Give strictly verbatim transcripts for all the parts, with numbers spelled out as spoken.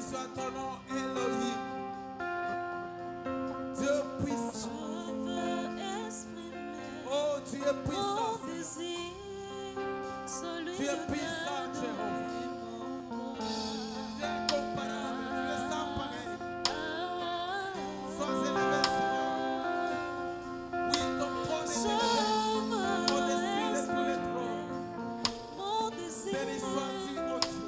soit ton nom, Elohim. Dieu puissant. Oh, tu es puissant. Tu es puissant, Jéhovah. Tu es incomparable, tu es sans pareil. Sois élevé, Seigneur. Oui, ton trône est élevé au-dessus de tous les trônes. Béni sois-tu, oh Dieu.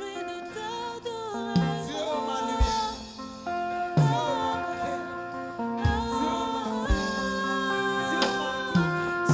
Dieu ma lumière. Dieu ma paix. Dieu ma vie. Dieu mon tout.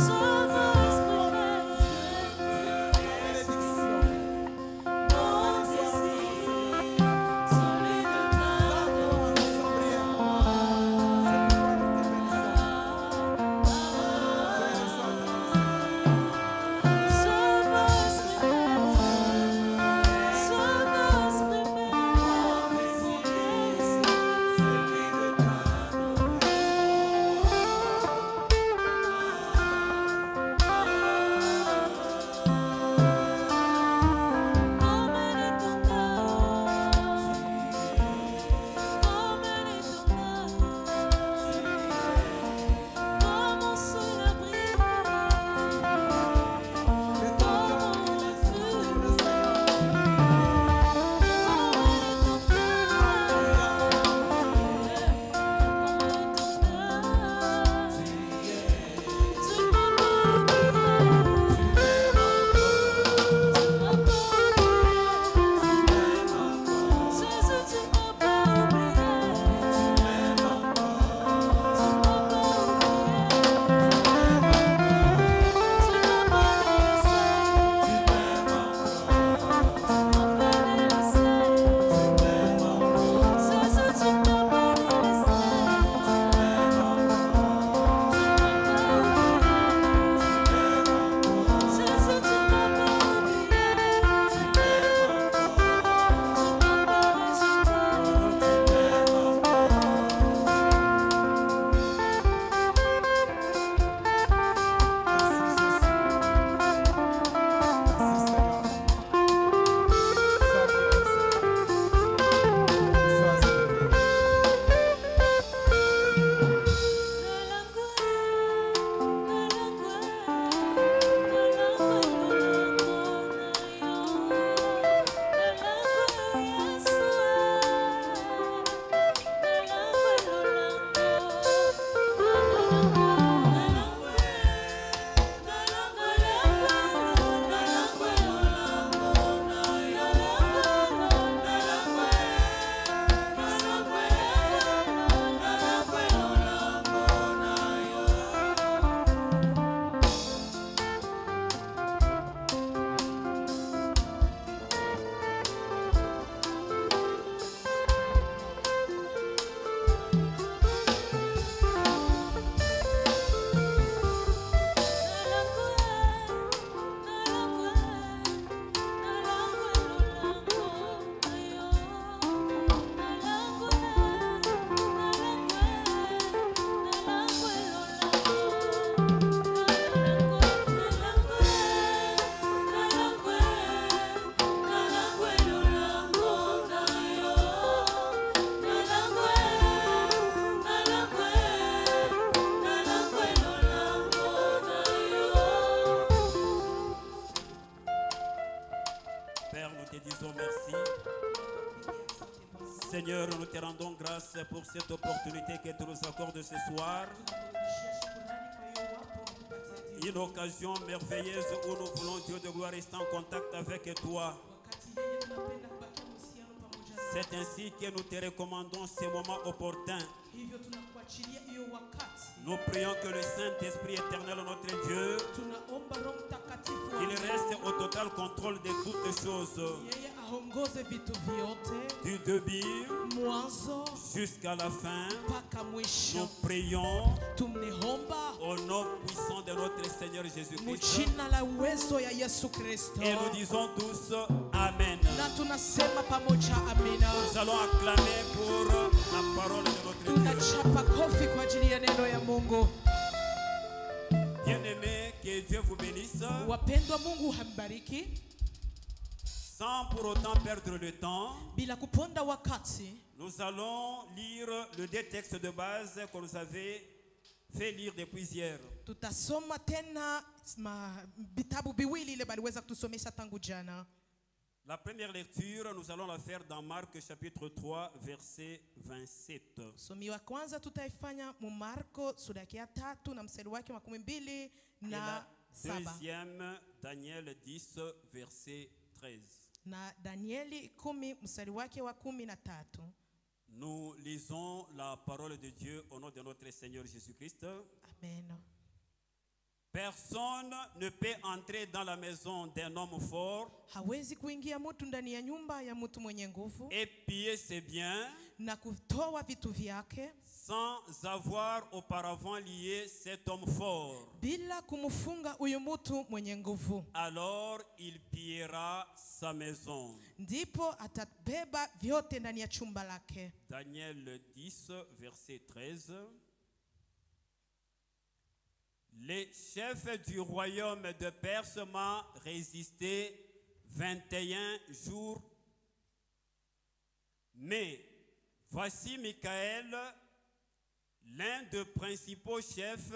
Seigneur, nous te rendons grâce pour cette opportunité que tu nous accordes ce soir. Une occasion merveilleuse où nous voulons, Dieu de gloire, rester en contact avec toi. C'est ainsi que nous te recommandons ces moments opportuns. Nous prions que le Saint-Esprit éternel, notre Dieu, qu'il reste au total contrôle de toutes choses. Du début jusqu'à la fin, nous prions au nom puissant de notre Seigneur Jésus-Christ. Et nous disons tous Amen. Nous allons acclamer pour la parole de notre Dieu. Bien-aimés, que Dieu vous bénisse. Sans pour autant perdre le temps, bila kuponda wakati, nous allons lire le deux textes de base qu'on nous avait fait lire depuis hier. tutasoma tena ma, vitabu viwili ile baliweza kutusomesha tangu jana. La première lecture, nous allons la faire dans Marc chapitre trois, verset vingt-sept. Somi wa kwanza tutaifanya mu Marko sura ya tatu na mstari wake makumi mbili na saba. Deuxième, Daniel dix, verset treize. Na Danieli kumi mstari wake wa kumi na tatu. Nous lisons la parole de Dieu au nom de notre Seigneur Jésus-Christ. Amen. Personne ne peut entrer dans la maison d'un homme fort Hawezi kuingia mtu ndani ya nyumba ya mtu mwenye nguvu et piller ses biens na kutoa vitu vyake sans avoir auparavant lié cet homme fort. bila kumfunga huyu mtu mwenye nguvu. Alors il pillera sa maison. Ndipo atabeba vyote ndani ya chumba lake. Daniel dix, verset treize. Les chefs du royaume de Perse m'ont résisté vingt et un jours. Mais voici Michael, l'un des principaux chefs,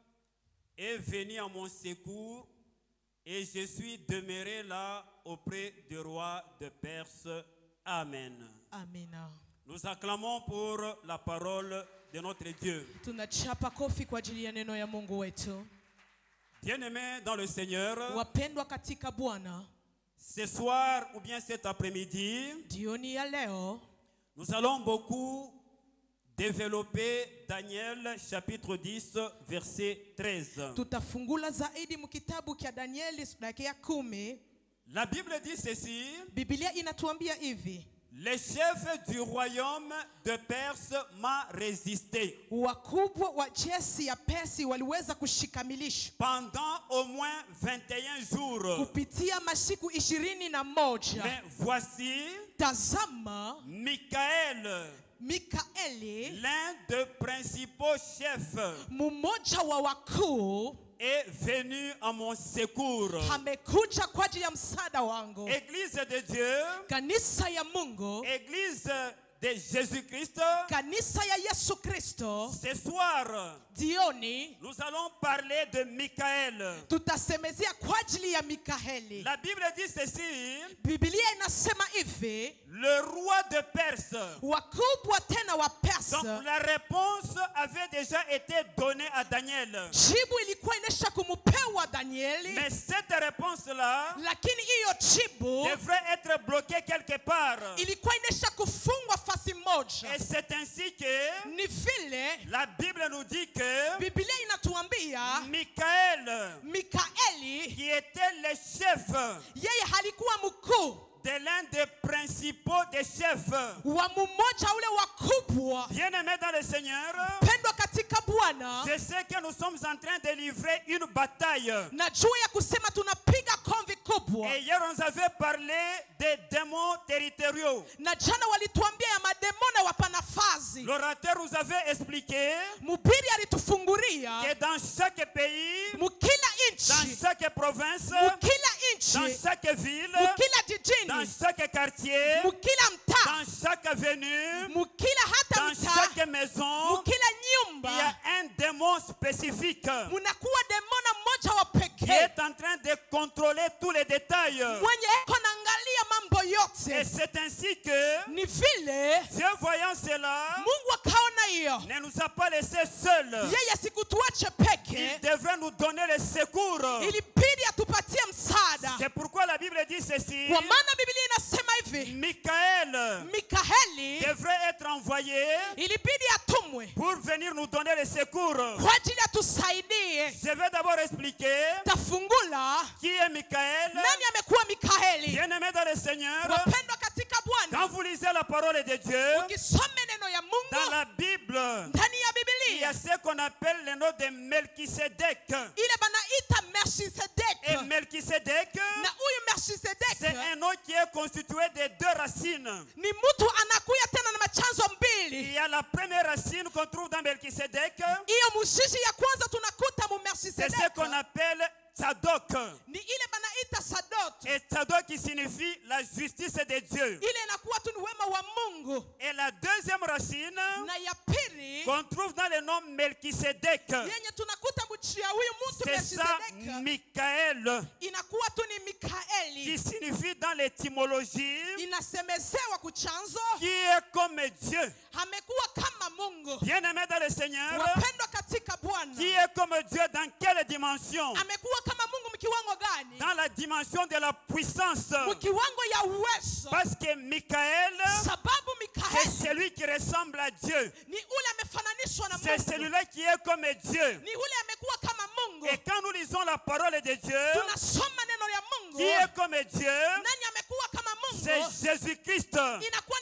est venu à mon secours et je suis demeuré là auprès du roi de Perse. Amen. Amina. Nous acclamons pour la parole de notre Dieu. Tunachapa kofi kwa ajili ya neno ya Mungu wetu. Bien-aimés dans le Seigneur, Wapendwa katika Bwana, ce soir ou bien cet après-midi, jioni ya leo nous allons beaucoup développer Daniel chapitre dix, verset treize. tutafungula zaidi mkitabu cha Danieli sura ya kumi. La Bible dit ceci: Biblia inatuambia hivi: les chefs du royaume de Perse m'ont résisté. wakubwa wa jeshi ya Persi waliweza kushikamilisha Pendant au moins vingt et un jours. kupitia masiku ishirini na moja. Mais voici Tazama, Michael, Mikaeli, l'un des principaux chefs, mmoja wa wakuu, est venu à mon secours. amekuja kwa ajili ya msaada wangu. Église de Dieu, Kanisa ya Mungu, Église de Jésus-Christ, kanisa ya Yesu Kristo, ce soir, jioni nous allons parler de Michael. tutasemezea kwa ajili ya Mikaeli. La Bible dit ceci: Biblia inasema hivi: le roi de Perse. wakubwa tena wa Donc Persa. la réponse avait déjà été donnée à Daniel. Jibu ilikuwa inesha kumupewa Danieli, Mais cette réponse-là lakini hiyo jibu devrait être bloquée quelque part. ilikuwa inesha kufungwa fasi moja. Et c'est ainsi que Ni vile la Bible nous dit que Biblia inatuambia Michael, Mikaeli, qui était le chef yeye halikuwa mkuu de l'un des principaux des chefs, wa mmoja ule wakubwa. bien-aimés dans le Seigneur, Pendwa katika Bwana, je sais que nous sommes en train de livrer une bataille. najua ya kusema tunapiga konvi kubwa. Et hier, on nous avait parlé des démons territoriaux. Na jana walituambia ya mademona wapanafazi. L'orateur nous avait expliqué Mubiri alitufunguria que dans chaque pays, mukila dans inchi, chaque province, mukila dans inchi, chaque ville, mukila jijini, dans chaque quartier, mukila mtaa, dans chaque avenue, mukila hata dans mtaa, chaque maison, mukila il y nyumba, a un démon spécifique munakuwa demona mmoja wa qui pekee est en train de contrôler tous les détails. mwenye eko naangalia mambo Et yote. c'est ainsi que Ni vile Dieu, voyant cela, Mungu akaona hiyo, ne nous a pas laissés seuls. yeye sikutuache Il peke, devrait nous donner le secours. ilibidi atupatie msaada. C'est pourquoi la Bible dit ceci: Kwa maana Biblia inasema hivi: Michael Mikaeli devrait être envoyé ilibidi atumwe pour venir nous donner le secours. kwa ajili atusaidie. Je vais d'abord expliquer Tafungula qui est Michael. nani amekuwa Mikaeli. Bien-aimé dans le Seigneur, Wapendwa katika quand Bwana, vous lisez la parole de Dieu, ukisome neno ya dans Mungu la Bible, ndani ya il y a Biblia, ce qu'on appelle le nom de Melchisedec. ile banaita Et Melchisedek, Melchisedec, na huyu Melchisedek c'est un nom qui est constitué de deux racines. ni mtu anakuya tena na machanzo Il mbili. y a la première racine qu'on trouve dans Melchisedec, Hiyo mushishi ya kwanza tunakuta mu c'est ce Melchisedek qu'on appelle Tzadok. ni ile banaita Sadot. Et Tzadok, il signifie la justice de Dieu. ile inakuwa tu ni wema wa Mungu. Et la deuxième racine Na ya pili qu'on trouve dans le nom Melchisedec, yenye tunakuta mchia huyu mtu c'est ça Melchizedek Michael, inakuwa tu ni qui Mikaeli, signifie dans l'étymologie inasemezewa kuchanzo qui est comme Dieu. amekuwa kama Mungu. Bien-aimé dans le Seigneur, Wapendwa katika Bwana, qui est comme Dieu dans quelle dimension? amekuwa kama Mungu mkiwango gani? Dans la dimension de la puissance. Mkiwango ya uwezo, Parce que Michael, sababu c'est Mikaeli celui qui ressemble à Dieu. ni ule amefananishwa na C'est Mungu, celui-là qui est comme Dieu. ni ule amekuwa kama Mungu. Et quand nous lisons la parole de Dieu, Tunasoma neno ya Mungu, qui est comme Dieu, nani amekuwa kama c'est Mungu? Jésus-Christ. Inakuwa